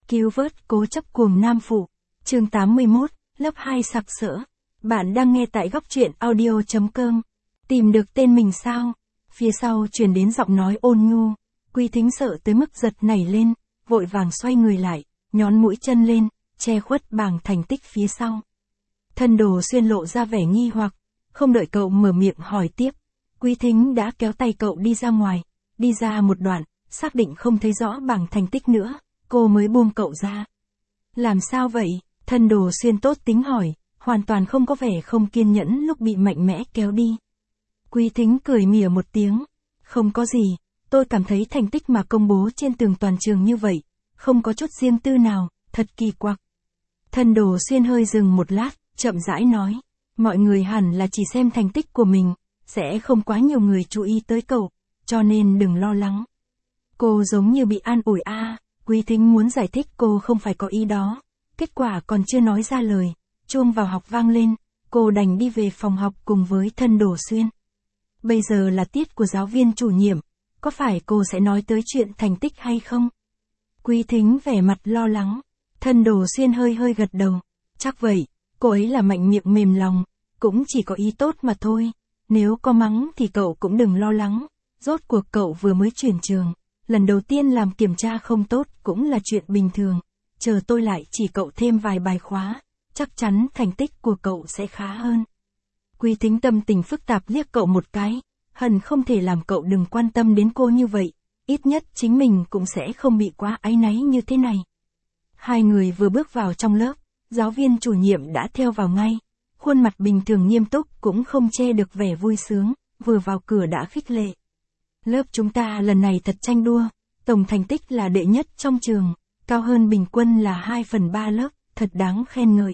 Cứu vớt cố chấp cuồng nam phụ. Chương 81, lớp 2 sặc sỡ. Bạn đang nghe tại góc truyện audio.com. Tìm được tên mình sao? Phía sau truyền đến giọng nói ôn nhu. Quy Thính sợ tới mức giật nảy lên, vội vàng xoay người lại, nhón mũi chân lên, che khuất bảng thành tích phía sau. Thân Đồ Xuyên lộ ra vẻ nghi hoặc, không đợi cậu mở miệng hỏi tiếp. Quy Thính đã kéo tay cậu đi ra ngoài, đi ra một đoạn, xác định không thấy rõ bảng thành tích nữa, cô mới buông cậu ra. Làm sao vậy? Thân Đồ Xuyên tốt tính hỏi, hoàn toàn không có vẻ không kiên nhẫn lúc bị mạnh mẽ kéo đi. Quy Thính cười mỉa một tiếng. Không có gì, tôi cảm thấy thành tích mà công bố trên tường toàn trường như vậy, không có chút riêng tư nào, thật kỳ quặc. Thân Đồ Xuyên hơi dừng một lát, chậm rãi nói. Mọi người hẳn là chỉ xem thành tích của mình, sẽ không quá nhiều người chú ý tới cậu, cho nên đừng lo lắng. Cô giống như bị an ủi Quy Thính muốn giải thích cô không phải có ý đó. Kết quả còn chưa nói ra lời, chuông vào học vang lên, cô đành đi về phòng học cùng với Thân Đồ Xuyên. Bây giờ là tiết của giáo viên chủ nhiệm, có phải cô sẽ nói tới chuyện thành tích hay không? Quy Thính vẻ mặt lo lắng, Thân Đồ Xuyên hơi gật đầu. Chắc vậy, cô ấy là mạnh miệng mềm lòng, cũng chỉ có ý tốt mà thôi. Nếu có mắng thì cậu cũng đừng lo lắng, rốt cuộc cậu vừa mới chuyển trường, lần đầu tiên làm kiểm tra không tốt cũng là chuyện bình thường. Chờ tôi lại chỉ cậu thêm vài bài khóa, chắc chắn thành tích của cậu sẽ khá hơn. Quy Thính tâm tình phức tạp liếc cậu một cái, hận không thể làm cậu đừng quan tâm đến cô như vậy, ít nhất chính mình cũng sẽ không bị quá áy náy như thế này. Hai người vừa bước vào trong lớp, giáo viên chủ nhiệm đã theo vào ngay, khuôn mặt bình thường nghiêm túc cũng không che được vẻ vui sướng, vừa vào cửa đã khích lệ. Lớp chúng ta lần này thật tranh đua, tổng thành tích là đệ nhất trong trường, cao hơn bình quân là 2/3 lớp, thật đáng khen ngợi.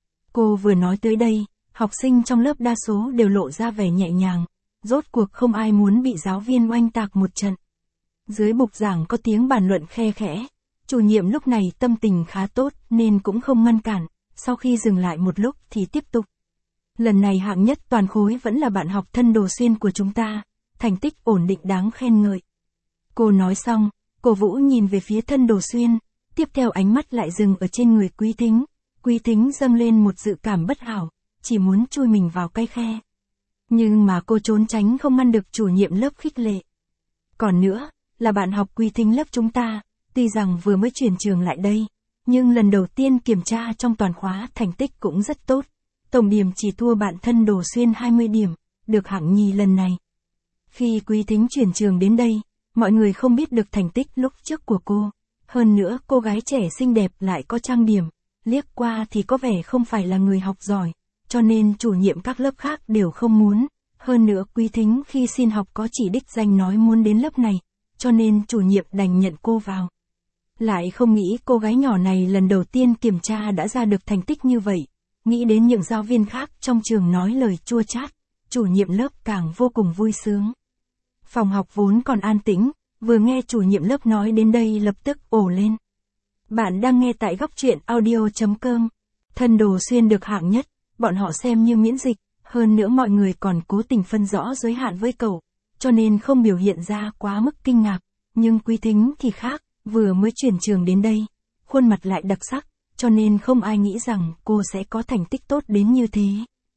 Cô vừa nói tới đây, học sinh trong lớp đa số đều lộ ra vẻ nhẹ nhàng, rốt cuộc không ai muốn bị giáo viên oanh tạc một trận. Dưới bục giảng có tiếng bàn luận khe khẽ, chủ nhiệm lúc này tâm tình khá tốt nên cũng không ngăn cản, sau khi dừng lại một lúc thì tiếp tục. Lần này hạng nhất toàn khối vẫn là bạn học Thân Đồ Xuyên của chúng ta, thành tích ổn định đáng khen ngợi. Cô nói xong, cổ vũ nhìn về phía Thân Đồ Xuyên, tiếp theo ánh mắt lại dừng ở trên người Quy Thính. Quy Thính dâng lên một dự cảm bất hảo, chỉ muốn chui mình vào cái khe. Nhưng mà cô trốn tránh không ngăn được chủ nhiệm lớp khích lệ. Còn nữa, là bạn học Quy Thính lớp chúng ta, tuy rằng vừa mới chuyển trường lại đây, nhưng lần đầu tiên kiểm tra trong toàn khóa thành tích cũng rất tốt. Tổng điểm chỉ thua bạn Thân Đồ Xuyên 20 điểm, được hạng nhì lần này. Khi Quy Thính chuyển trường đến đây, mọi người không biết được thành tích lúc trước của cô. Hơn nữa cô gái trẻ xinh đẹp lại có trang điểm, liếc qua thì có vẻ không phải là người học giỏi, cho nên chủ nhiệm các lớp khác đều không muốn. Hơn nữa Quy Thính khi xin học có chỉ đích danh nói muốn đến lớp này, cho nên chủ nhiệm đành nhận cô vào. Lại không nghĩ cô gái nhỏ này lần đầu tiên kiểm tra đã ra được thành tích như vậy. Nghĩ đến những giáo viên khác trong trường nói lời chua chát, chủ nhiệm lớp càng vô cùng vui sướng. Phòng học vốn còn an tĩnh, vừa nghe chủ nhiệm lớp nói đến đây lập tức ồ lên. Bạn đang nghe tại góc truyện audio.com. Thân Đồ Xuyên được hạng nhất, bọn họ xem như miễn dịch, hơn nữa mọi người còn cố tình phân rõ giới hạn với cậu, cho nên không biểu hiện ra quá mức kinh ngạc. Nhưng Quy Thính thì khác, vừa mới chuyển trường đến đây, khuôn mặt lại đặc sắc, cho nên không ai nghĩ rằng cô sẽ có thành tích tốt đến như thế.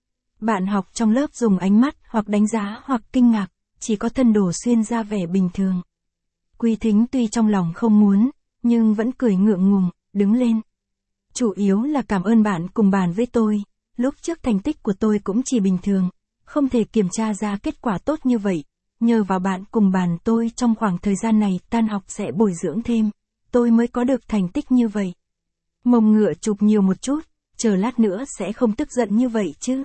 Bạn học trong lớp dùng ánh mắt hoặc đánh giá hoặc kinh ngạc, chỉ có Thân Đồ Xuyên ra vẻ bình thường. Quy Thính tuy trong lòng không muốn, nhưng vẫn cười ngượng ngùng, đứng lên. Chủ yếu là cảm ơn bạn cùng bàn với tôi, lúc trước thành tích của tôi cũng chỉ bình thường, không thể kiểm tra ra kết quả tốt như vậy. Nhờ vào bạn cùng bàn tôi trong khoảng thời gian này tan học sẽ bồi dưỡng thêm, tôi mới có được thành tích như vậy. Mông ngựa chụp nhiều một chút, chờ lát nữa sẽ không tức giận như vậy chứ.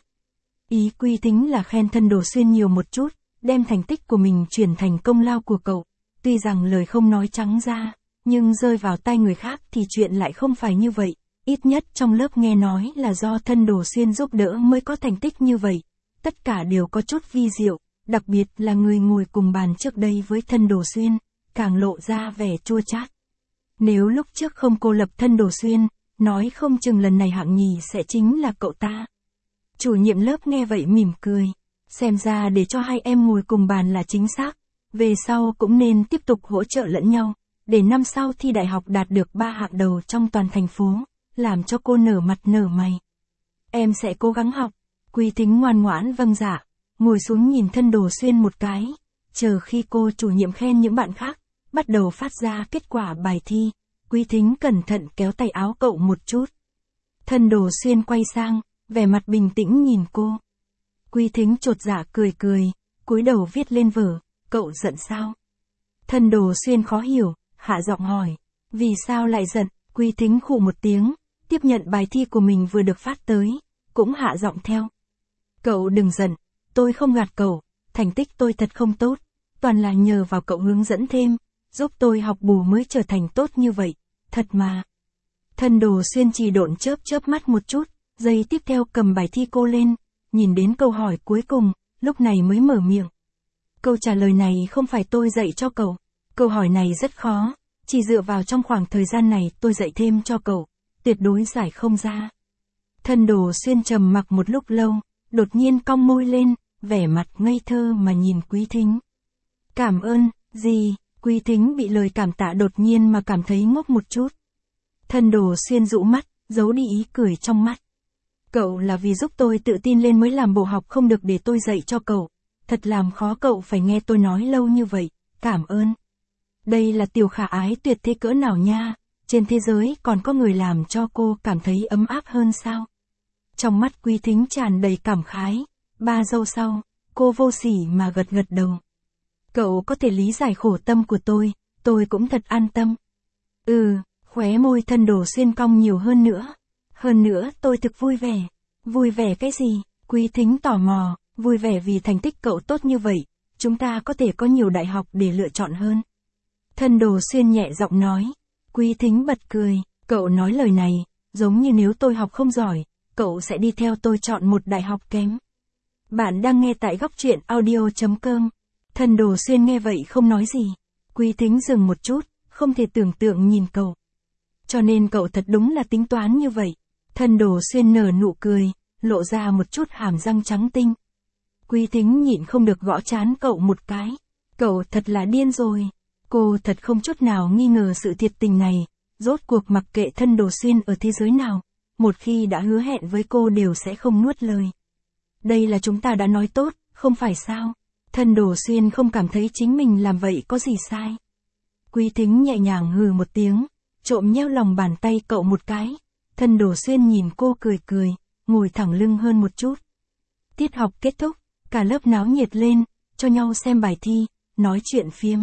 Ý Quy Thính là khen Thân Đồ Xuyên nhiều một chút, đem thành tích của mình chuyển thành công lao của cậu. Tuy rằng lời không nói trắng ra, nhưng rơi vào tay người khác thì chuyện lại không phải như vậy. Ít nhất trong lớp nghe nói là do Thân Đồ Xuyên giúp đỡ mới có thành tích như vậy. Tất cả đều có chút vi diệu, đặc biệt là người ngồi cùng bàn trước đây với Thân Đồ Xuyên, càng lộ ra vẻ chua chát. Nếu lúc trước không cô lập Thân Đồ Xuyên, nói không chừng lần này hạng nhì sẽ chính là cậu ta. Chủ nhiệm lớp nghe vậy mỉm cười, xem ra để cho hai em ngồi cùng bàn là chính xác, về sau cũng nên tiếp tục hỗ trợ lẫn nhau, để năm sau thi đại học đạt được 3 hạng đầu trong toàn thành phố, làm cho cô nở mặt nở mày. Em sẽ cố gắng học. Quý Thính ngoan ngoãn vâng dạ, ngồi xuống nhìn Thân Đồ Xuyên một cái, chờ khi cô chủ nhiệm khen những bạn khác, bắt đầu phát ra kết quả bài thi, Quý Thính cẩn thận kéo tay áo cậu một chút. Thân Đồ Xuyên quay sang, vẻ mặt bình tĩnh nhìn cô. Quý Thính chột dạ cười cười, cúi đầu viết lên vở, cậu giận sao? Thân Đồ Xuyên khó hiểu, hạ giọng hỏi, vì sao lại giận? Quý Thính khụ một tiếng, tiếp nhận bài thi của mình vừa được phát tới, cũng hạ giọng theo. Cậu đừng giận, tôi không gạt cậu, thành tích tôi thật không tốt, toàn là nhờ vào cậu hướng dẫn thêm, giúp tôi học bù mới trở thành tốt như vậy, thật mà. Thân Đồ Xuyên chỉ độn chớp mắt một chút, giây tiếp theo cầm bài thi cô lên, nhìn đến câu hỏi cuối cùng, lúc này mới mở miệng. Câu trả lời này không phải tôi dạy cho cậu, câu hỏi này rất khó, chỉ dựa vào trong khoảng thời gian này tôi dạy thêm cho cậu, tuyệt đối giải không ra. Thân Đồ Xuyên trầm mặc một lúc lâu, đột nhiên cong môi lên, vẻ mặt ngây thơ mà nhìn Quý Thính. Cảm ơn, gì? Quý Thính bị lời cảm tạ đột nhiên mà cảm thấy ngốc một chút. Thân Đồ Xuyên dụ mắt, giấu đi ý cười trong mắt. Cậu là vì giúp tôi tự tin lên mới làm bộ học không được để tôi dạy cho cậu. Thật làm khó cậu phải nghe tôi nói lâu như vậy, cảm ơn. Đây là tiểu khả ái tuyệt thế cỡ nào nha, trên thế giới còn có người làm cho cô cảm thấy ấm áp hơn sao? Trong mắt Quý Thính tràn đầy cảm khái, 3 giây sau, cô vô sỉ mà gật đầu. Cậu có thể lý giải khổ tâm của tôi cũng thật an tâm. Khóe môi Thân Đồ Xuyên cong nhiều hơn nữa. Hơn nữa tôi thực vui vẻ. Vui vẻ cái gì? Quý Thính tò mò, vui vẻ vì thành tích cậu tốt như vậy, chúng ta có thể có nhiều đại học để lựa chọn hơn. Thân Đồ Xuyên nhẹ giọng nói. Quý Thính bật cười, cậu nói lời này, giống như nếu tôi học không giỏi, cậu sẽ đi theo tôi chọn một đại học kém. Bạn đang nghe tại góc truyện audio.com. Thân Đồ Xuyên nghe vậy không nói gì. Quý Thính dừng một chút, không thể tưởng tượng nhìn cậu. Cho nên cậu thật đúng là tính toán như vậy. Thân Đồ Xuyên nở nụ cười, lộ ra một chút hàm răng trắng tinh. Quý Thính nhịn không được gõ trán cậu một cái. Cậu thật là điên rồi. Cô thật không chút nào nghi ngờ sự thiệt tình này. Rốt cuộc mặc kệ Thân Đồ Xuyên ở thế giới nào, một khi đã hứa hẹn với cô đều sẽ không nuốt lời. Đây là chúng ta đã nói tốt, không phải sao? Thân Đồ Xuyên không cảm thấy chính mình làm vậy có gì sai. Quý Thính nhẹ nhàng hừ một tiếng, trộm nheo lòng bàn tay cậu một cái. Thân Đồ Xuyên nhìn cô cười, ngồi thẳng lưng hơn một chút. Tiết học kết thúc, cả lớp náo nhiệt lên, cho nhau xem bài thi, nói chuyện phiếm.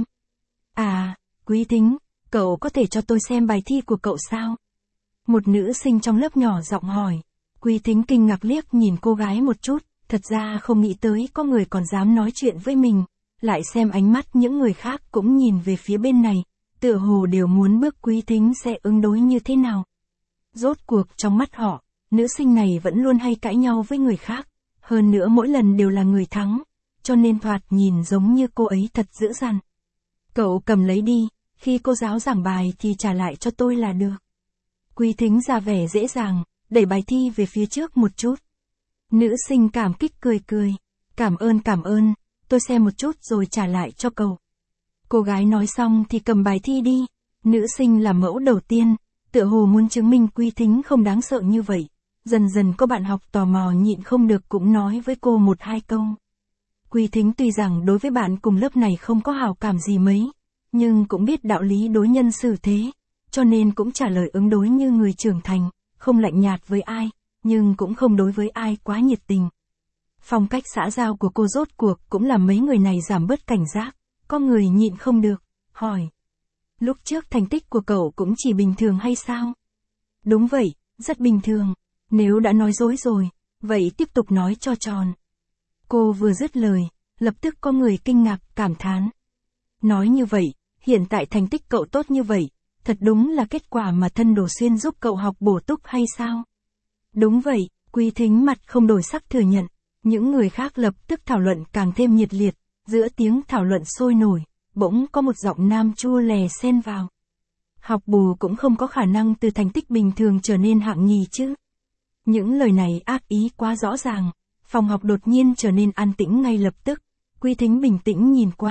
À, Quý Thính, cậu có thể cho tôi xem bài thi của cậu sao? Một nữ sinh trong lớp nhỏ giọng hỏi. Quý Thính kinh ngạc liếc nhìn cô gái một chút, thật ra không nghĩ tới có người còn dám nói chuyện với mình, lại xem ánh mắt những người khác cũng nhìn về phía bên này, tựa hồ đều muốn bước Quý Thính sẽ ứng đối như thế nào. Rốt cuộc trong mắt họ, nữ sinh này vẫn luôn hay cãi nhau với người khác, hơn nữa mỗi lần đều là người thắng, cho nên thoạt nhìn giống như cô ấy thật dữ dằn. Cậu cầm lấy đi, khi cô giáo giảng bài thì trả lại cho tôi là được. Quý Thính ra vẻ dễ dàng, đẩy bài thi về phía trước một chút. Nữ sinh cảm kích cười. Cảm ơn, tôi xem một chút rồi trả lại cho cậu. Cô gái nói xong thì cầm bài thi đi. Nữ sinh là mẫu đầu tiên, tựa hồ muốn chứng minh Quý Thính không đáng sợ như vậy. Dần dần có bạn học tò mò nhịn không được cũng nói với cô 1-2 câu. Quý Thính tuy rằng đối với bạn cùng lớp này không có hảo cảm gì mấy, nhưng cũng biết đạo lý đối nhân xử thế, cho nên cũng trả lời ứng đối như người trưởng thành, không lạnh nhạt với ai, nhưng cũng không đối với ai quá nhiệt tình. Phong cách xã giao của cô rốt cuộc cũng làm mấy người này giảm bớt cảnh giác, có người nhịn không được, hỏi. Lúc trước thành tích của cậu cũng chỉ bình thường hay sao? Đúng vậy, rất bình thường, nếu đã nói dối rồi, vậy tiếp tục nói cho tròn. Cô vừa dứt lời, lập tức có người kinh ngạc, cảm thán. Nói như vậy, hiện tại thành tích cậu tốt như vậy, thật đúng là kết quả mà Thân Đồ Xuyên giúp cậu học bổ túc hay sao? Đúng vậy, Quý Thính mặt không đổi sắc thừa nhận. Những người khác lập tức thảo luận càng thêm nhiệt liệt, giữa tiếng thảo luận sôi nổi, bỗng có một giọng nam chua lè xen vào. Học bù cũng không có khả năng từ thành tích bình thường trở nên hạng nhì chứ. Những lời này ác ý quá rõ ràng, phòng học đột nhiên trở nên an tĩnh ngay lập tức. Quý Thính bình tĩnh nhìn qua,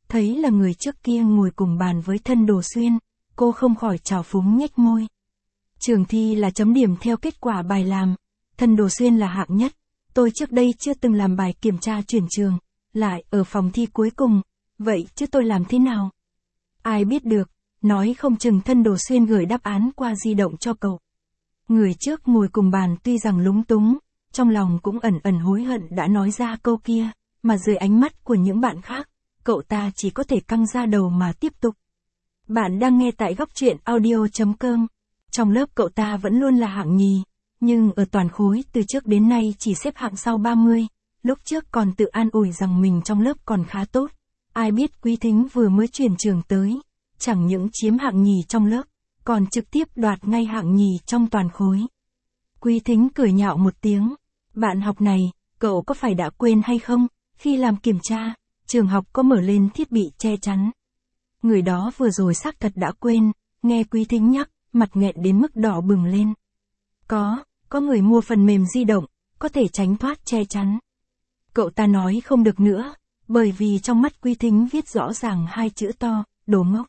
Thấy là người trước kia ngồi cùng bàn với Thân Đồ Xuyên, cô không khỏi trào phúng nhếch môi. Trường thi là chấm điểm theo kết quả bài làm, Thân Đồ Xuyên là hạng nhất. Tôi trước đây chưa từng làm bài kiểm tra chuyển trường, lại ở phòng thi cuối cùng, vậy chứ tôi làm thế nào? Ai biết được, nói không chừng Thân Đồ Xuyên gửi đáp án qua di động cho cậu. Người trước ngồi cùng bàn tuy rằng lúng túng, trong lòng cũng ẩn ẩn hối hận đã nói ra câu kia, mà dưới ánh mắt của những bạn khác, cậu ta chỉ có thể căng ra đầu mà tiếp tục. Bạn đang nghe tại góc truyện audio.com. Trong lớp cậu ta vẫn luôn là hạng nhì, nhưng ở toàn khối từ trước đến nay chỉ xếp hạng sau 30, lúc trước còn tự an ủi rằng mình trong lớp còn khá tốt. Ai biết Quý Thính vừa mới chuyển trường tới, chẳng những chiếm hạng nhì trong lớp, còn trực tiếp đoạt ngay hạng nhì trong toàn khối. Quý Thính cười nhạo một tiếng, bạn học này, cậu có phải đã quên hay không, khi làm kiểm tra, trường học có mở lên thiết bị che chắn. Người đó vừa rồi xác thật đã quên, nghe Quý Thính nhắc, mặt nghẹn đến mức đỏ bừng lên. Có người mua phần mềm di động, có thể tránh thoát che chắn. Cậu ta nói không được nữa, bởi vì trong mắt Quý Thính viết rõ ràng hai chữ to, đồ ngốc.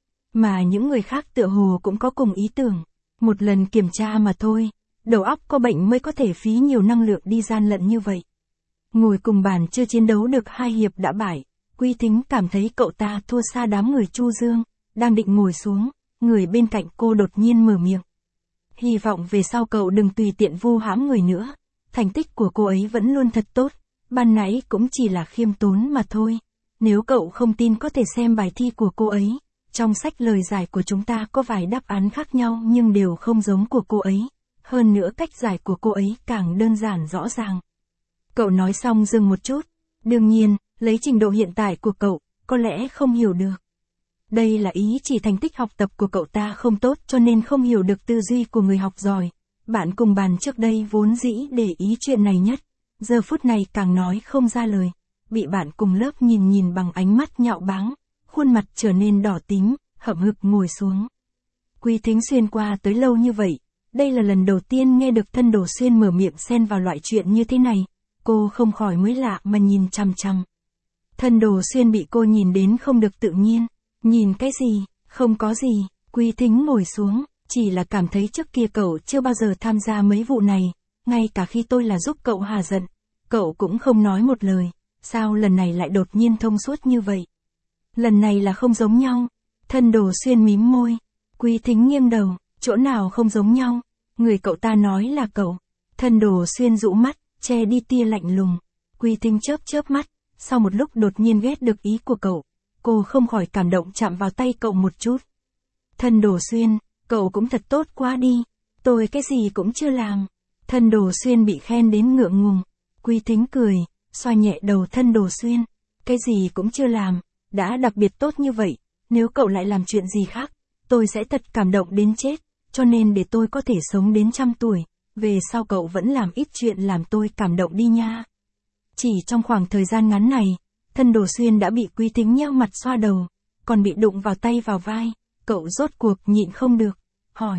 Mà những người khác tựa hồ cũng có cùng ý tưởng, một lần kiểm tra mà thôi, đầu óc có bệnh mới có thể phí nhiều năng lượng đi gian lận như vậy. Ngồi cùng bàn chưa chiến đấu được 2 hiệp đã bại, Quý Thính cảm thấy cậu ta thua xa đám người Chu Dương, đang định ngồi xuống, người bên cạnh cô đột nhiên mở miệng. Hy vọng về sau cậu đừng tùy tiện vu hãm người nữa, thành tích của cô ấy vẫn luôn thật tốt, ban nãy cũng chỉ là khiêm tốn mà thôi. Nếu cậu không tin có thể xem bài thi của cô ấy, trong sách lời giải của chúng ta có vài đáp án khác nhau nhưng đều không giống của cô ấy, hơn nữa cách giải của cô ấy càng đơn giản rõ ràng. Cậu nói xong dừng một chút, đương nhiên, lấy trình độ hiện tại của cậu, có lẽ không hiểu được. Đây là ý chỉ thành tích học tập của cậu ta không tốt cho nên không hiểu được tư duy của người học giỏi. Bạn cùng bàn trước đây vốn dĩ để ý chuyện này nhất, giờ phút này càng nói không ra lời, bị bạn cùng lớp nhìn bằng ánh mắt nhạo báng, khuôn mặt trở nên đỏ tím, hậm hực ngồi xuống. Quý Thính xuyên qua tới lâu như vậy, đây là lần đầu tiên nghe được Thân Đồ Xuyên mở miệng xen vào loại chuyện như thế này, cô không khỏi mới lạ mà nhìn chằm chằm. Thân Đồ Xuyên bị cô nhìn đến không được tự nhiên, nhìn cái gì, không có gì, Quý Thính ngồi xuống, chỉ là cảm thấy trước kia cậu chưa bao giờ tham gia mấy vụ này, ngay cả khi tôi là giúp cậu hà giận, cậu cũng không nói một lời, sao lần này lại đột nhiên thông suốt như vậy? Lần này là không giống nhau. Thân Đồ Xuyên mím môi, Quý Thính nghiêng đầu, chỗ nào không giống nhau, người cậu ta nói là cậu. Thân Đồ Xuyên dụ mắt, che đi tia lạnh lùng, Quý Thính chớp mắt, sau một lúc đột nhiên ghét được ý của cậu, cô không khỏi cảm động chạm vào tay cậu một chút. Thân Đồ Xuyên, cậu cũng thật tốt quá đi, tôi cái gì cũng chưa làm. Thân Đồ Xuyên bị khen đến ngượng ngùng, Quý Thính cười, xoa nhẹ đầu Thân Đồ Xuyên, cái gì cũng chưa làm, đã đặc biệt tốt như vậy, nếu cậu lại làm chuyện gì khác, tôi sẽ thật cảm động đến chết, cho nên để tôi có thể sống đến 100 tuổi, về sau cậu vẫn làm ít chuyện làm tôi cảm động đi nha. Chỉ trong khoảng thời gian ngắn này, Thân Đồ Xuyên đã bị Quý Thính nheo mặt xoa đầu, còn bị đụng vào tay vào vai, cậu rốt cuộc nhịn không được, hỏi.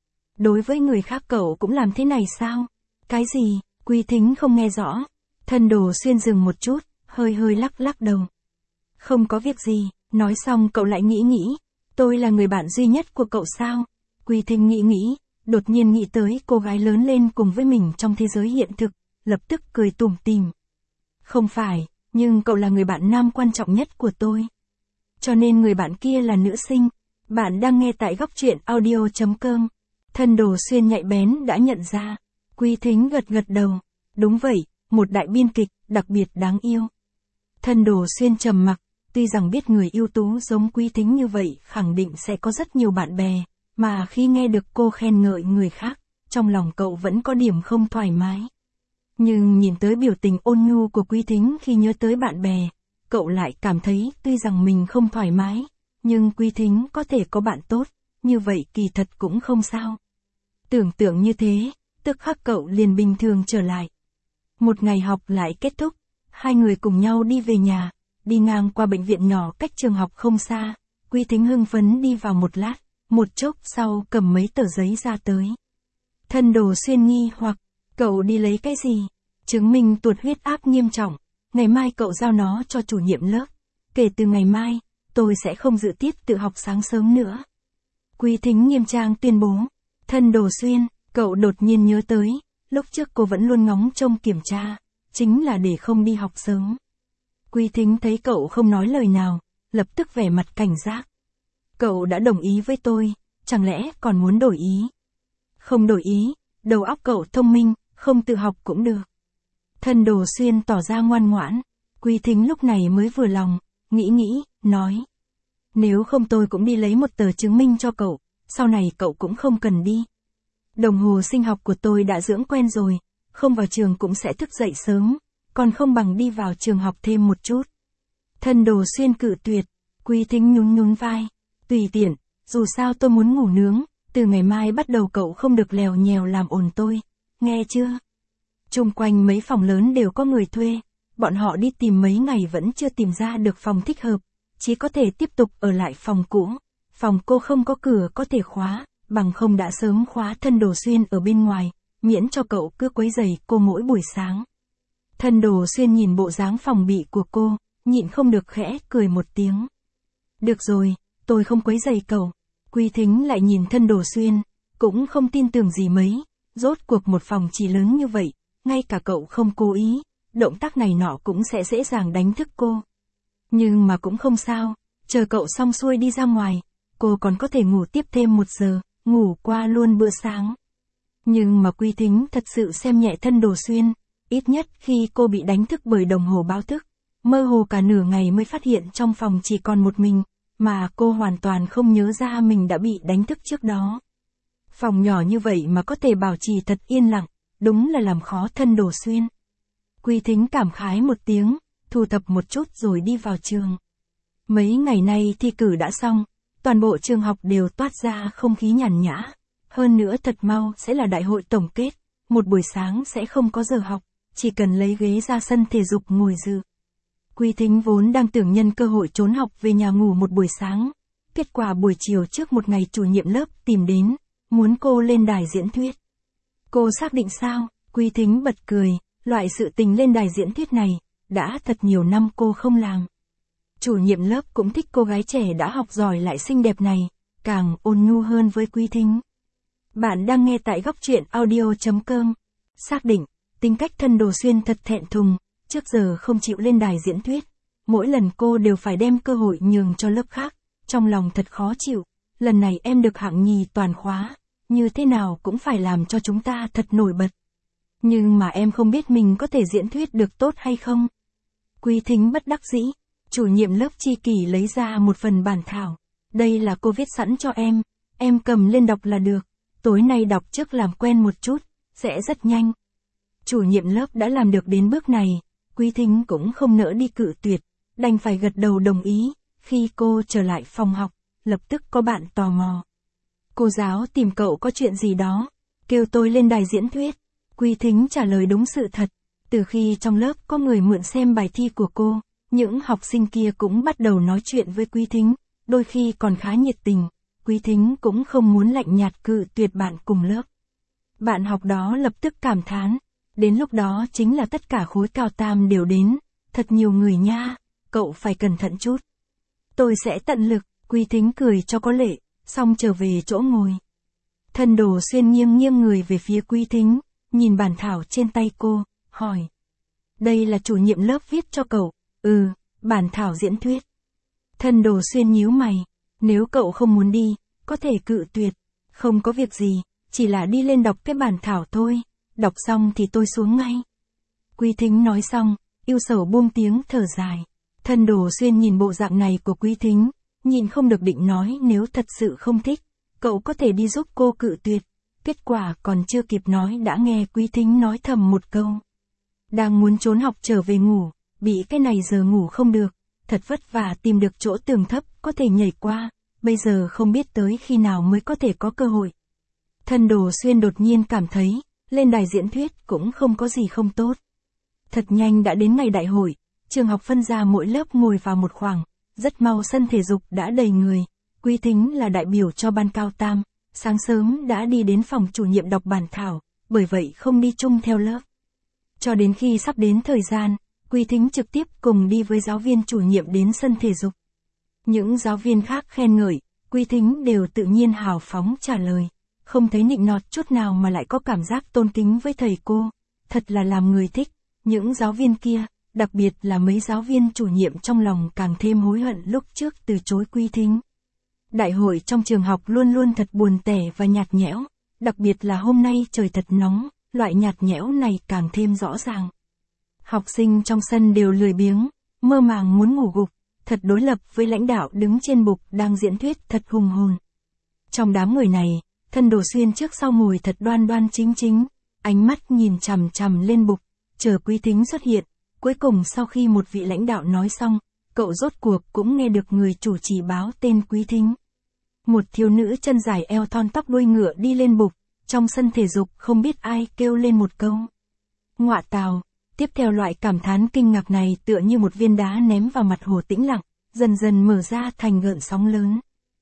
Đối với người khác cậu cũng làm thế này sao? Cái gì? Quý Thính không nghe rõ. Thân Đồ Xuyên dừng một chút, hơi lắc đầu. Không có việc gì, nói xong cậu lại nghĩ, tôi là người bạn duy nhất của cậu sao? Quý Thính nghĩ, đột nhiên nghĩ tới cô gái lớn lên cùng với mình trong thế giới hiện thực, lập tức cười tủm tỉm. Không phải, nhưng cậu là người bạn nam quan trọng nhất của tôi. Cho nên người bạn kia là nữ sinh. Bạn đang nghe tại góc truyện audio.com. Thân Đồ Xuyên nhạy bén đã nhận ra. Quý Thính gật đầu. Đúng vậy, một đại biên kịch, đặc biệt đáng yêu. Thân Đồ Xuyên trầm mặc, tuy rằng biết người ưu tú giống Quý Thính như vậy khẳng định sẽ có rất nhiều bạn bè, mà khi nghe được cô khen ngợi người khác, trong lòng cậu vẫn có điểm không thoải mái. Nhưng nhìn tới biểu tình ôn nhu của Quý Thính khi nhớ tới bạn bè, cậu lại cảm thấy tuy rằng mình không thoải mái, nhưng Quý Thính có thể có bạn tốt, như vậy kỳ thật cũng không sao. Tưởng tượng như thế, tức khắc cậu liền bình thường trở lại. Một ngày học lại kết thúc, hai người cùng nhau đi về nhà, đi ngang qua bệnh viện nhỏ cách trường học không xa, Quý Thính hưng phấn đi vào một lát, một chốc sau cầm mấy tờ giấy ra tới. Thân Đồ Xuyên nghi hoặc, cậu đi lấy cái gì? Chứng minh tuột huyết áp nghiêm trọng, ngày mai cậu giao nó cho chủ nhiệm lớp. kể từ ngày mai, tôi sẽ không dự tiết tự học sáng sớm nữa. Quý Thính nghiêm trang tuyên bố. Thân Đồ Xuyên, cậu đột nhiên nhớ tới, lúc trước cô vẫn luôn ngóng trông kiểm tra, chính là để không đi học sớm. Quý Thính thấy cậu không nói lời nào, lập tức vẻ mặt cảnh giác. Cậu đã đồng ý với tôi, chẳng lẽ còn muốn đổi ý? Không đổi ý, đầu óc cậu thông minh, không tự học cũng được. Thân Đồ Xuyên tỏ ra ngoan ngoãn, Quý Thính lúc này mới vừa lòng, nghĩ, nói. Nếu không tôi cũng đi lấy một tờ chứng minh cho cậu, sau này cậu cũng không cần đi. Đồng hồ sinh học của tôi đã dưỡng quen rồi, không vào trường cũng sẽ thức dậy sớm, còn không bằng đi vào trường học thêm một chút. Thân Đồ Xuyên cự tuyệt, Quý Thính nhún vai, tùy tiện, dù sao tôi muốn ngủ nướng, từ ngày mai bắt đầu cậu không được lèo nhèo làm ồn tôi, nghe chưa? Chung quanh mấy phòng lớn đều có người thuê, bọn họ đi tìm mấy ngày vẫn chưa tìm ra được phòng thích hợp, chỉ có thể tiếp tục ở lại phòng cũ. Phòng cô không có cửa có thể khóa, bằng không đã sớm khóa Thân Đồ Xuyên ở bên ngoài, miễn cho cậu cứ quấy rầy cô mỗi buổi sáng. Thân Đồ Xuyên nhìn bộ dáng phòng bị của cô, nhịn không được khẽ cười một tiếng. Được rồi, tôi không quấy rầy cậu. Quý Thính lại nhìn Thân Đồ Xuyên, cũng không tin tưởng gì mấy, rốt cuộc một phòng chỉ lớn như vậy, ngay cả cậu không cố ý, động tác này nọ cũng sẽ dễ dàng đánh thức cô. Nhưng mà cũng không sao, chờ cậu xong xuôi đi ra ngoài, cô còn có thể ngủ tiếp thêm 1 giờ, ngủ qua luôn bữa sáng. Nhưng mà Quý Thính thật sự xem nhẹ Thân Đồ Xuyên, ít nhất khi cô bị đánh thức bởi đồng hồ báo thức, mơ hồ cả nửa ngày mới phát hiện trong phòng chỉ còn một mình, mà cô hoàn toàn không nhớ ra mình đã bị đánh thức trước đó. Phòng nhỏ như vậy mà có thể bảo trì thật yên lặng, đúng là làm khó Thân Đồ Xuyên. Quý Thính cảm khái một tiếng, thu thập một chút rồi đi vào trường. Mấy ngày nay thi cử đã xong, toàn bộ trường học đều toát ra không khí nhàn nhã. Hơn nữa thật mau sẽ là đại hội tổng kết, một buổi sáng sẽ không có giờ học, chỉ cần lấy ghế ra sân thể dục ngồi dự. Quý Thính vốn đang tưởng nhân cơ hội trốn học về nhà ngủ một buổi sáng. Kết quả buổi chiều trước một ngày chủ nhiệm lớp tìm đến, muốn cô lên đài diễn thuyết. Cô xác định sao? Quý Thính bật cười, loại sự tình lên đài diễn thuyết này, đã thật nhiều năm cô không làm. Chủ nhiệm lớp cũng thích cô gái trẻ đã học giỏi lại xinh đẹp này, càng ôn nhu hơn với Quý Thính. Bạn đang nghe tại góc truyện audio.com. Xác định, tính cách Thân Đồ Xuyên thật thẹn thùng, trước giờ không chịu lên đài diễn thuyết. Mỗi lần cô đều phải đem cơ hội nhường cho lớp khác, trong lòng thật khó chịu. Lần này em được hạng nhì toàn khóa, như thế nào cũng phải làm cho chúng ta thật nổi bật. Nhưng mà em không biết mình có thể diễn thuyết được tốt hay không. Quý Thính bất đắc dĩ, chủ nhiệm lớp Chi Kỷ lấy ra một phần bản thảo. Đây là cô viết sẵn cho em cầm lên đọc là được. Tối nay đọc trước làm quen một chút, sẽ rất nhanh. Chủ nhiệm lớp đã làm được đến bước này, Quý Thính cũng không nỡ đi cự tuyệt, đành phải gật đầu đồng ý. Khi cô trở lại phòng học, lập tức có bạn tò mò. Cô giáo tìm cậu có chuyện gì đó, kêu tôi lên đài diễn thuyết. Quý Thính trả lời đúng sự thật. Từ khi trong lớp có người mượn xem bài thi của cô, những học sinh kia cũng bắt đầu nói chuyện với Quý Thính, đôi khi còn khá nhiệt tình. Quý Thính cũng không muốn lạnh nhạt cự tuyệt bạn cùng lớp. Bạn học đó lập tức cảm thán, đến lúc đó chính là tất cả khối cao tam đều đến, thật nhiều người nha, cậu phải cẩn thận chút. Tôi sẽ tận lực, Quý Thính cười cho có lệ, xong trở về chỗ ngồi. Thân Đồ Xuyên nghiêng người về phía Quý Thính, nhìn bản thảo trên tay cô, hỏi. Đây là chủ nhiệm lớp viết cho cậu, bản thảo diễn thuyết. Thân Đồ Xuyên nhíu mày, nếu cậu không muốn đi, có thể cự tuyệt, không có việc gì, chỉ là đi lên đọc cái bản thảo thôi, đọc xong thì tôi xuống ngay. Quý Thính nói xong, ưu sầu buông tiếng thở dài. Thân Đồ Xuyên nhìn bộ dạng này của Quý Thính, nhìn không được định nói nếu thật sự không thích, cậu có thể đi giúp cô cự tuyệt. Kết quả còn chưa kịp nói đã nghe Quý Thính nói thầm một câu. Đang muốn trốn học trở về ngủ, bị cái này giờ ngủ không được, thật vất vả tìm được chỗ tường thấp có thể nhảy qua, bây giờ không biết tới khi nào mới có thể có cơ hội. Thân Đồ Xuyên đột nhiên cảm thấy, lên đài diễn thuyết cũng không có gì không tốt. Thật nhanh đã đến ngày đại hội, trường học phân ra mỗi lớp ngồi vào một khoảng, rất mau sân thể dục đã đầy người. Quý Thính là đại biểu cho ban cao tam, sáng sớm đã đi đến phòng chủ nhiệm đọc bản thảo, bởi vậy không đi chung theo lớp. Cho đến khi sắp đến thời gian, Quý Thính trực tiếp cùng đi với giáo viên chủ nhiệm đến sân thể dục. Những giáo viên khác khen ngợi, Quý Thính đều tự nhiên hào phóng trả lời, không thấy nịnh nọt chút nào mà lại có cảm giác tôn kính với thầy cô, thật là làm người thích. Những giáo viên kia, đặc biệt là mấy giáo viên chủ nhiệm trong lòng càng thêm hối hận lúc trước từ chối Quý Thính. Đại hội trong trường học luôn luôn thật buồn tẻ và nhạt nhẽo, đặc biệt là hôm nay trời thật nóng, loại nhạt nhẽo này càng thêm rõ ràng. Học sinh trong sân đều lười biếng, mơ màng muốn ngủ gục, thật đối lập với lãnh đạo đứng trên bục đang diễn thuyết thật hùng hồn. Trong đám người này, Thân Đồ Xuyên trước sau ngồi thật đoan đoan chính chính, ánh mắt nhìn chằm chằm lên bục, chờ Quý Thính xuất hiện. Cuối cùng sau khi một vị lãnh đạo nói xong, cậu rốt cuộc cũng nghe được người chủ trì báo tên Quý Thính. Một thiếu nữ chân dài eo thon tóc đuôi ngựa đi lên bục, trong sân thể dục không biết ai kêu lên một câu. Ngọa tào, tiếp theo loại cảm thán kinh ngạc này tựa như một viên đá ném vào mặt hồ tĩnh lặng, dần dần mở ra thành gợn sóng lớn.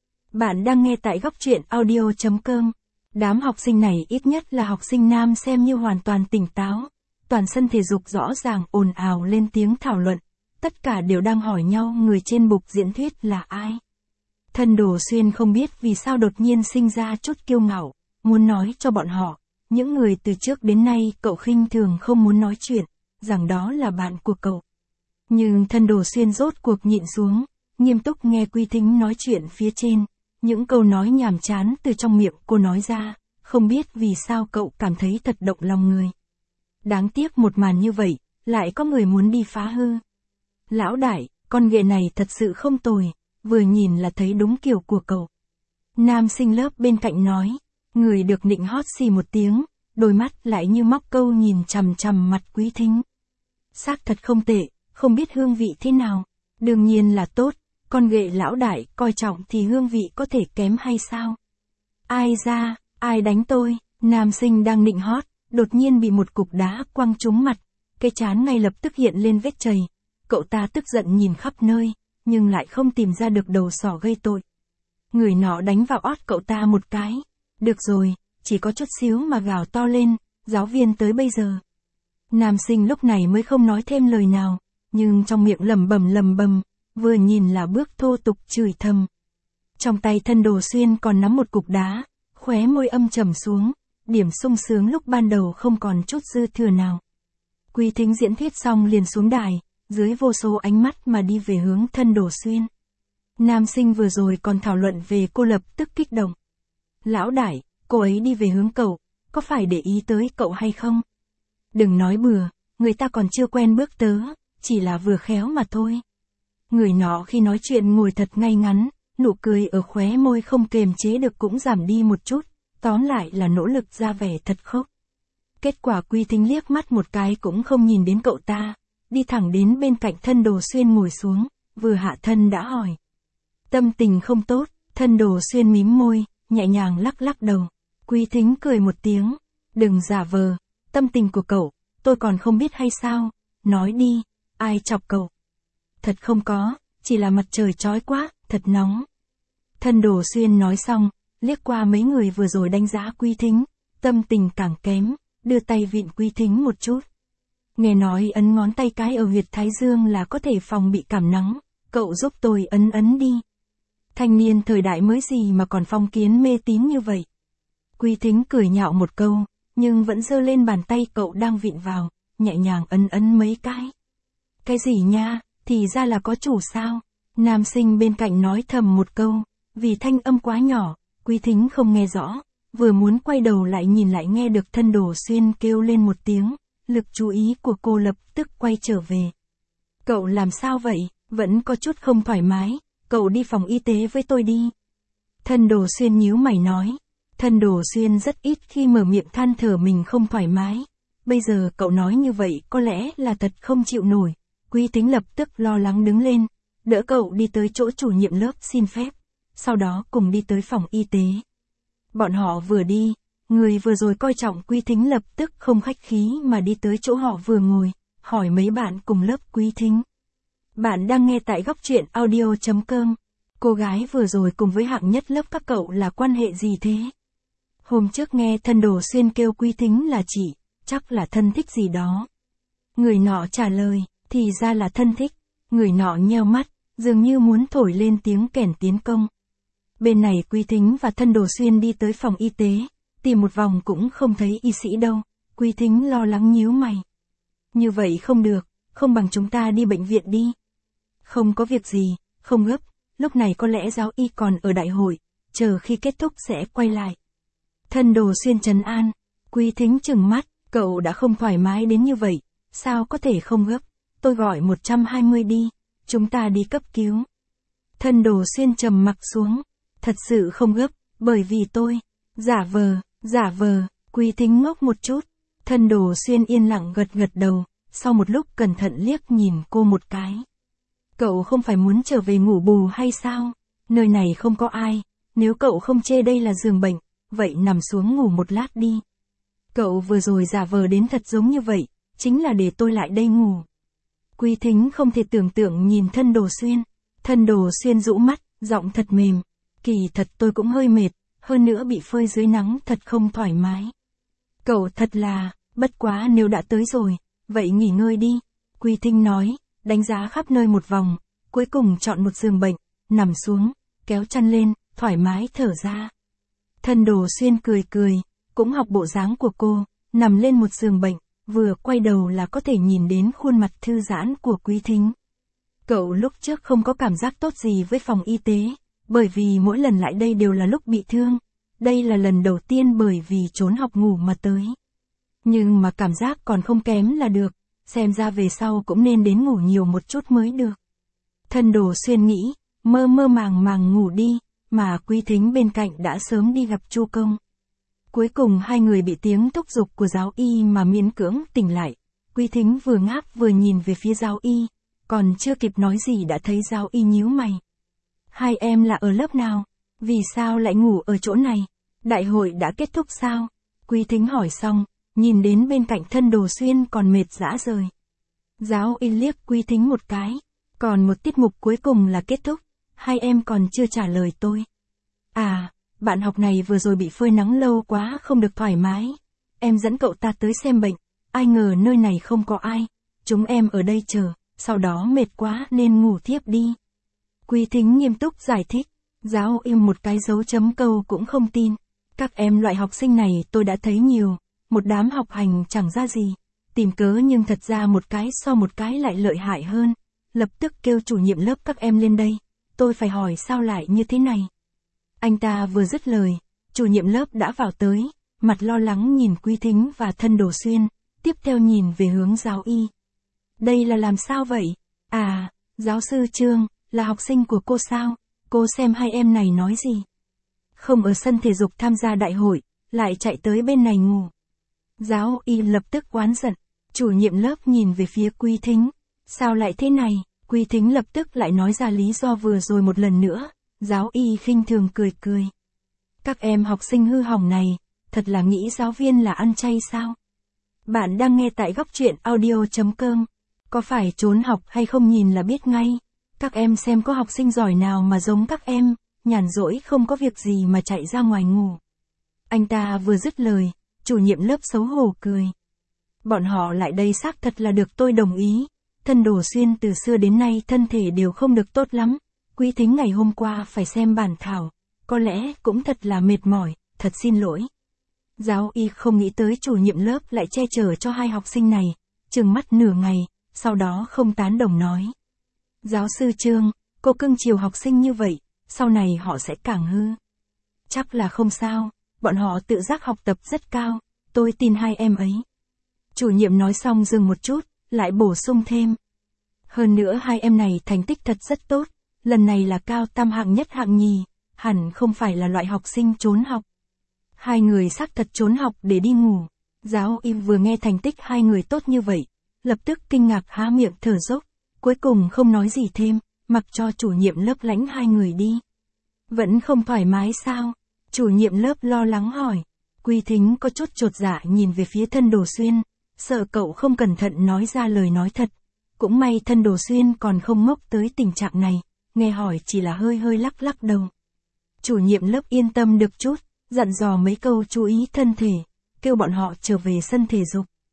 Bạn đang nghe tại góc truyện audio.com. Đám học sinh này ít nhất là học sinh nam xem như hoàn toàn tỉnh táo. Toàn sân thể dục rõ ràng ồn ào lên tiếng thảo luận, tất cả đều đang hỏi nhau người trên bục diễn thuyết là ai. Thân Đồ Xuyên không biết vì sao đột nhiên sinh ra chút kiêu ngạo, muốn nói cho bọn họ, những người từ trước đến nay cậu khinh thường không muốn nói chuyện, rằng đó là bạn của cậu. Nhưng Thân Đồ Xuyên rốt cuộc nhịn xuống, nghiêm túc nghe Quý Thính nói chuyện phía trên, những câu nói nhàm chán từ trong miệng cô nói ra, không biết vì sao cậu cảm thấy thật động lòng người. Đáng tiếc một màn như vậy, lại có người muốn đi phá hư. Lão đại, con ghệ này thật sự không tồi, vừa nhìn là thấy đúng kiểu của cậu. Nam sinh lớp bên cạnh nói, người được nịnh hót xì một tiếng, đôi mắt lại như móc câu nhìn chằm chằm mặt Quý Thính. Xác thật không tệ, không biết hương vị thế nào, đương nhiên là tốt, con ghệ lão đại coi trọng thì hương vị có thể kém hay sao? Ai ra, ai đánh tôi? Nam sinh đang nịnh hót, đột nhiên bị một cục đá quăng trúng mặt, cái trán ngay lập tức hiện lên vết chày. Cậu ta tức giận nhìn khắp nơi, nhưng lại không tìm ra được đầu sỏ gây tội. Người nọ đánh vào ót cậu ta một cái. Được rồi, chỉ có chút xíu mà gào to lên, giáo viên tới bây giờ. Nam sinh lúc này mới không nói thêm lời nào, nhưng trong miệng lẩm bẩm, vừa nhìn là bước thô tục chửi thầm. Trong tay Thân Đồ Xuyên còn nắm một cục đá, khóe môi âm trầm xuống, điểm sung sướng lúc ban đầu không còn chút dư thừa nào. Quý Thính diễn thuyết xong liền xuống đài, dưới vô số ánh mắt mà đi về hướng Thân Đồ Xuyên. Nam sinh vừa rồi còn thảo luận về cô lập tức kích động. Lão đại, cô ấy đi về hướng cậu, có phải để ý tới cậu hay không? Đừng nói bừa, người ta còn chưa quen bước tớ, chỉ là vừa khéo mà thôi. Người nọ khi nói chuyện ngồi thật ngay ngắn, nụ cười ở khóe môi không kềm chế được cũng giảm đi một chút, tóm lại là nỗ lực ra vẻ thật khốc. Kết quả Quý Thính liếc mắt một cái cũng không nhìn đến cậu ta, đi thẳng đến bên cạnh Thân Đồ Xuyên ngồi xuống, vừa hạ thân đã hỏi. Tâm tình không tốt, Thân Đồ Xuyên mím môi, nhẹ nhàng lắc lắc đầu. Quý Thính cười một tiếng, đừng giả vờ, tâm tình của cậu, tôi còn không biết hay sao, nói đi, ai chọc cậu? Thật không có, chỉ là mặt trời chói quá, thật nóng. Thân Đồ Xuyên nói xong, liếc qua mấy người vừa rồi đánh giá Quý Thính, tâm tình càng kém, đưa tay vịn Quý Thính một chút. Nghe nói ấn ngón tay cái ở huyệt thái dương là có thể phòng bị cảm nắng, cậu giúp tôi ấn đi. Thanh niên thời đại mới gì mà còn phong kiến mê tín như vậy. Quý Thính cười nhạo một câu, nhưng vẫn giơ lên bàn tay cậu đang vịn vào, nhẹ nhàng ấn mấy cái. Cái gì nha, thì ra là có chủ sao? Nam sinh bên cạnh nói thầm một câu, vì thanh âm quá nhỏ, Quý Thính không nghe rõ, vừa muốn quay đầu lại nhìn lại nghe được Thân Đồ Xuyên kêu lên một tiếng, lực chú ý của cô lập tức quay trở về. Cậu làm sao vậy, vẫn có chút không thoải mái, cậu đi phòng y tế với tôi đi. Thân Đồ Xuyên nhíu mày nói. Thân Đồ Xuyên rất ít khi mở miệng than thở mình không thoải mái. Bây giờ cậu nói như vậy có lẽ là thật không chịu nổi. Quý Thính lập tức lo lắng đứng lên, đỡ cậu đi tới chỗ chủ nhiệm lớp xin phép, sau đó cùng đi tới phòng y tế. Bọn họ vừa đi, người vừa rồi coi trọng Quý Thính lập tức không khách khí mà đi tới chỗ họ vừa ngồi, hỏi mấy bạn cùng lớp Quý Thính. Bạn đang nghe tại góc truyện audio.com. Cô gái vừa rồi cùng với hạng nhất lớp các cậu là quan hệ gì thế? Hôm trước nghe Thân Đồ Xuyên kêu Quý Thính là chị, chắc là thân thích gì đó. Người nọ trả lời, Thì ra là thân thích, người nọ nheo mắt, dường như muốn thổi lên tiếng kèn tiến công. Bên này Quý Thính và Thân Đồ Xuyên đi tới phòng y tế, tìm một vòng cũng không thấy y sĩ đâu, Quý Thính lo lắng nhíu mày. Như vậy không được, không bằng chúng ta đi bệnh viện đi. Không có việc gì, không gấp, lúc này có lẽ giáo y còn ở đại hội, chờ khi kết thúc sẽ quay lại. Thân Đồ Xuyên trấn an, Quý Thính trừng mắt, cậu đã không thoải mái đến như vậy, sao có thể không gấp, tôi gọi 120 đi, chúng ta đi cấp cứu. Thân Đồ Xuyên trầm mặc xuống, thật sự không gấp, bởi vì tôi, giả vờ, Quý Thính ngốc một chút, Thân Đồ Xuyên yên lặng gật gật đầu, sau một lúc cẩn thận liếc nhìn cô một cái. Cậu không phải muốn trở về ngủ bù hay sao? Nơi này không có ai, nếu cậu không chê đây là giường bệnh, vậy nằm xuống ngủ một lát đi. Cậu vừa rồi giả vờ đến thật giống như vậy, chính là để tôi lại đây ngủ. Quý Thính không thể tưởng tượng nhìn Thân Đồ Xuyên. Thân Đồ Xuyên rũ mắt, giọng thật mềm. Kỳ thật tôi cũng hơi mệt, hơn nữa bị phơi dưới nắng thật không thoải mái. Cậu thật là, bất quá nếu đã tới rồi, vậy nghỉ ngơi đi. Quý Thính nói, đánh giá khắp nơi một vòng, cuối cùng chọn một giường bệnh, nằm xuống, kéo chăn lên, thoải mái thở ra. Thân Đồ Xuyên cười, cũng học bộ dáng của cô, nằm lên một giường bệnh, vừa quay đầu là có thể nhìn đến khuôn mặt thư giãn của Quý Thính. Cậu lúc trước không có cảm giác tốt gì với phòng y tế, bởi vì mỗi lần lại đây đều là lúc bị thương. Đây là lần đầu tiên bởi vì trốn học ngủ mà tới. Nhưng mà cảm giác còn không kém là được, xem ra về sau cũng nên đến ngủ nhiều một chút mới được. Thân Đồ Xuyên nghĩ, mơ màng ngủ đi, mà Quý Thính bên cạnh đã sớm đi gặp Chu Công. Cuối cùng hai người bị tiếng thúc giục của giáo y mà miễn cưỡng tỉnh lại. Quý Thính vừa ngáp vừa nhìn về phía giáo y, còn chưa kịp nói gì đã thấy giáo y nhíu mày. Hai em là ở lớp nào? Vì sao lại ngủ ở chỗ này? Đại hội đã kết thúc sao? Quý Thính hỏi xong, nhìn đến bên cạnh Thân Đồ Xuyên còn mệt rã rời. Giáo y liếc Quý Thính một cái, còn một tiết mục cuối cùng là kết thúc, hai em còn chưa trả lời tôi. À, bạn học này vừa rồi bị phơi nắng lâu quá không được thoải mái. Em dẫn cậu ta tới xem bệnh, ai ngờ nơi này không có ai. Chúng em ở đây chờ, sau đó mệt quá nên ngủ thiếp đi. Quý Thính nghiêm túc giải thích, giáo y một cái dấu chấm câu cũng không tin. Các em loại học sinh này tôi đã thấy nhiều, một đám học hành chẳng ra gì. Tìm cớ nhưng thật ra một cái so một cái lại lợi hại hơn. Lập tức kêu chủ nhiệm lớp các em lên đây, tôi phải hỏi sao lại như thế này. Anh ta vừa dứt lời, chủ nhiệm lớp đã vào tới, mặt lo lắng nhìn Quý Thính và Thân Đồ Xuyên, tiếp theo nhìn về hướng giáo y. Đây là làm sao vậy? À, giáo sư Trương, là học sinh của cô sao? Cô xem hai em này nói gì? Không ở sân thể dục tham gia đại hội, lại chạy tới bên này ngủ. Giáo y lập tức oán giận, chủ nhiệm lớp nhìn về phía Quý Thính. Sao lại thế này? Quý Thính lập tức lại nói ra lý do vừa rồi một lần nữa. Giáo y khinh thường cười. Các em học sinh hư hỏng này, thật là nghĩ giáo viên là ăn chay sao? Bạn đang nghe tại góc truyện audio.com. Có phải trốn học hay không nhìn là biết ngay. Các em xem có học sinh giỏi nào mà giống các em, nhàn rỗi không có việc gì mà chạy ra ngoài ngủ. Anh ta vừa dứt lời, chủ nhiệm lớp xấu hổ cười. Bọn họ lại đây xác thật là được tôi đồng ý. Thân Đồ Xuyên từ xưa đến nay thân thể đều không được tốt lắm. Quý Thính ngày hôm qua phải xem bản thảo, có lẽ cũng thật là mệt mỏi, thật xin lỗi. Giáo y không nghĩ tới chủ nhiệm lớp lại che chở cho hai học sinh này, trừng mắt nửa ngày, sau đó không tán đồng nói. Giáo sư Trương, cô cưng chiều học sinh như vậy, sau này họ sẽ càng hư. Chắc là không sao, bọn họ tự giác học tập rất cao, tôi tin hai em ấy. Chủ nhiệm nói xong dừng một chút, lại bổ sung thêm. Hơn nữa hai em này thành tích thật rất tốt, lần này là cao tam hạng nhất hạng nhì, hẳn không phải là loại học sinh trốn học. Hai người xác thật trốn học để đi ngủ. Giáo y vừa nghe thành tích hai người tốt như vậy, lập tức kinh ngạc há miệng thở dốc, cuối cùng không nói gì thêm, mặc cho chủ nhiệm lớp lãnh hai người đi. Vẫn không thoải mái sao? Chủ nhiệm lớp lo lắng hỏi. Quý Thính có chút chột dạ nhìn về phía Thân Đồ Xuyên, sợ cậu không cẩn thận nói ra lời nói thật. Cũng may Thân Đồ Xuyên còn không ngốc tới tình trạng này, nghe hỏi chỉ là hơi lắc đầu. Chủ nhiệm lớp yên tâm được chút, dặn dò mấy câu chú ý thân thể, kêu bọn họ trở về sân thể dục.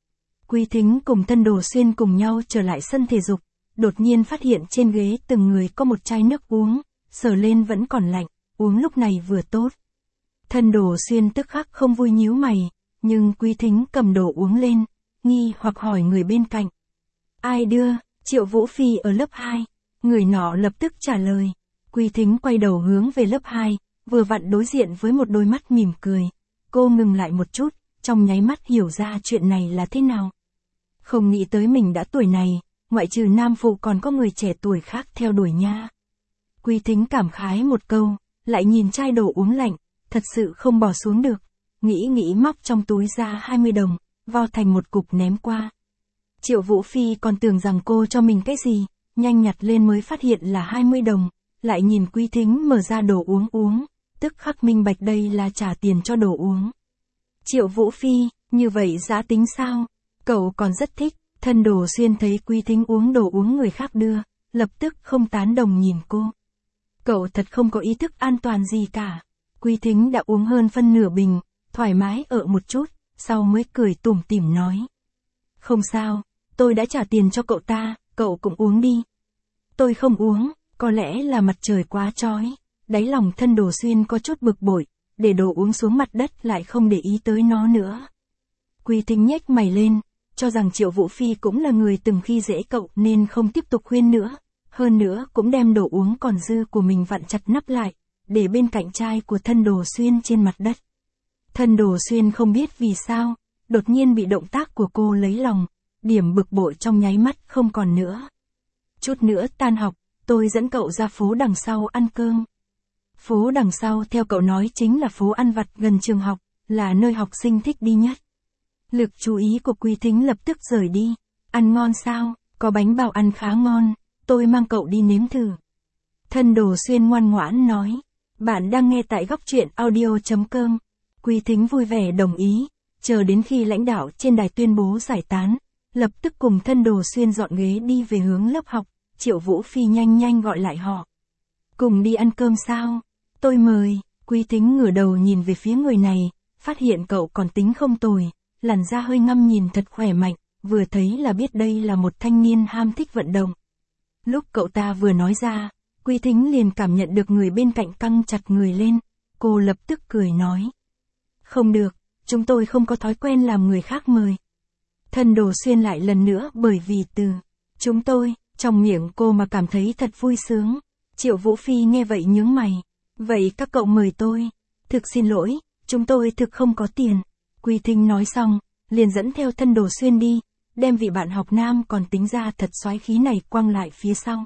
Quý Thính cùng Thân Đồ Xuyên cùng nhau trở lại sân thể dục, đột nhiên phát hiện trên ghế từng người có một chai nước uống, sờ lên vẫn còn lạnh, uống lúc này vừa tốt. Thân Đồ Xuyên tức khắc không vui nhíu mày, nhưng Quý Thính cầm đồ uống lên, nghi hoặc hỏi người bên cạnh. Ai đưa? Triệu Vũ Phi ở lớp 2. Người nọ lập tức trả lời. Quý Thính quay đầu hướng về lớp 2, vừa vặn đối diện với một đôi mắt mỉm cười. Cô ngừng lại một chút, trong nháy mắt hiểu ra chuyện này là thế nào. Không nghĩ tới mình đã tuổi này, ngoại trừ nam phụ còn có người trẻ tuổi khác theo đuổi nha. Quý Thính cảm khái một câu, lại nhìn chai đồ uống lạnh, thật sự không bỏ xuống được. Nghĩ móc trong túi ra 20 đồng, vo thành một cục ném qua. Triệu Vũ Phi còn tưởng rằng cô cho mình cái gì, nhanh nhặt lên mới phát hiện là 20 đồng, lại nhìn Quý Thính mở ra đồ uống, tức khắc minh bạch đây là trả tiền cho đồ uống. Triệu Vũ Phi, như vậy giá tính sao? Cậu còn rất thích. Thân Đồ Xuyên thấy Quý Thính uống đồ uống người khác đưa, lập tức không tán đồng nhìn cô. Cậu thật không có ý thức an toàn gì cả. Quý Thính đã uống hơn phân nửa bình, thoải mái ở một chút, sau mới cười tủm tỉm nói. Không sao, tôi đã trả tiền cho cậu ta, cậu cũng uống đi. Tôi không uống, có lẽ là mặt trời quá chói. Đáy lòng Thân Đồ Xuyên có chút bực bội, để đồ uống xuống mặt đất lại không để ý tới nó nữa. Quý Thính nhếch mày lên, cho rằng Triệu Vũ Phi cũng là người từng khi dễ cậu nên không tiếp tục khuyên nữa. Hơn nữa cũng đem đồ uống còn dư của mình vặn chặt nắp lại, để bên cạnh chai của Thân Đồ Xuyên trên mặt đất. Thân Đồ Xuyên không biết vì sao, đột nhiên bị động tác của cô lấy lòng, điểm bực bội trong nháy mắt không còn nữa. Chút nữa tan học, tôi dẫn cậu ra phố đằng sau ăn cơm. Phố đằng sau theo cậu nói chính là phố ăn vặt gần trường học, là nơi học sinh thích đi nhất. Lực chú ý của Quý Thính lập tức rời đi. Ăn ngon sao? Có bánh bao ăn khá ngon, tôi mang cậu đi nếm thử. Thân Đồ Xuyên ngoan ngoãn nói. Bạn đang nghe tại góc truyện audio.com. Quý Thính vui vẻ đồng ý, chờ đến khi lãnh đạo trên đài tuyên bố giải tán, lập tức cùng Thân Đồ Xuyên dọn ghế đi về hướng lớp học. Triệu Vũ Phi nhanh gọi lại họ. Cùng đi ăn cơm sao? Tôi mời. Quý Thính ngửa đầu nhìn về phía người này, phát hiện cậu còn tính không tồi, làn da hơi ngăm nhìn thật khỏe mạnh, vừa thấy là biết đây là một thanh niên ham thích vận động. Lúc cậu ta vừa nói ra, Quý Thính liền cảm nhận được người bên cạnh căng chặt người lên, cô lập tức cười nói. Không được, chúng tôi không có thói quen làm người khác mời. Thân Đồ Xuyên lại lần nữa bởi vì từ chúng tôi, trong miệng cô mà cảm thấy thật vui sướng. Triệu Vũ Phi nghe vậy nhướng mày. Vậy các cậu mời tôi. Thực xin lỗi, chúng tôi thực không có tiền. Quý Thính nói xong, liền dẫn theo Thân Đồ Xuyên đi, đem vị bạn học nam còn tính ra thật xoái khí này quăng lại phía sau.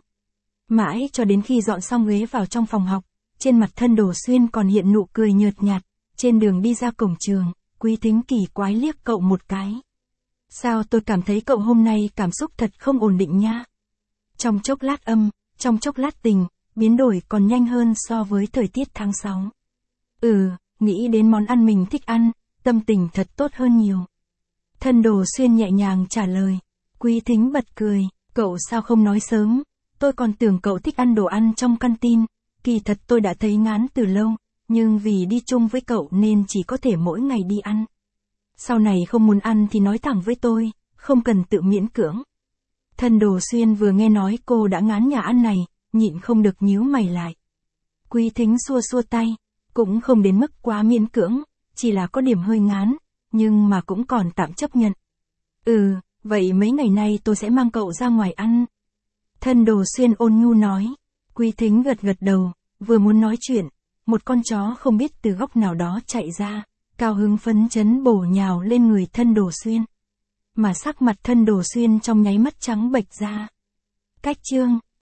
Mãi cho đến khi dọn xong ghế vào trong phòng học, trên mặt Thân Đồ Xuyên còn hiện nụ cười nhợt nhạt, trên đường đi ra cổng trường, Quý Thính kỳ quái liếc cậu một cái. Sao tôi cảm thấy cậu hôm nay cảm xúc thật không ổn định nha. Trong chốc lát âm, trong chốc lát tình, biến đổi còn nhanh hơn so với thời tiết tháng 6. Nghĩ đến món ăn mình thích ăn, tâm tình thật tốt hơn nhiều. Thân Đồ Xuyên nhẹ nhàng trả lời. Quý Thính bật cười, cậu sao không nói sớm, tôi còn tưởng cậu thích ăn đồ ăn trong căn tin, kỳ thật tôi đã thấy ngán từ lâu, nhưng vì đi chung với cậu nên chỉ có thể mỗi ngày đi ăn. Sau này không muốn ăn thì nói thẳng với tôi, không cần tự miễn cưỡng. Thân Đồ Xuyên vừa nghe nói cô đã ngán nhà ăn này, nhịn không được nhíu mày lại. Quý Thính xua tay, cũng không đến mức quá miễn cưỡng, chỉ là có điểm hơi ngán, nhưng mà cũng còn tạm chấp nhận. Vậy mấy ngày nay tôi sẽ mang cậu ra ngoài ăn. Thân Đồ Xuyên ôn nhu nói. Quý Thính gật đầu, vừa muốn nói chuyện, một con chó không biết từ góc nào đó chạy ra, cao hứng phấn chấn bổ nhào lên người Thân Đồ Xuyên. Mà sắc mặt Thân Đồ Xuyên trong nháy mắt trắng bệch ra. Cách chương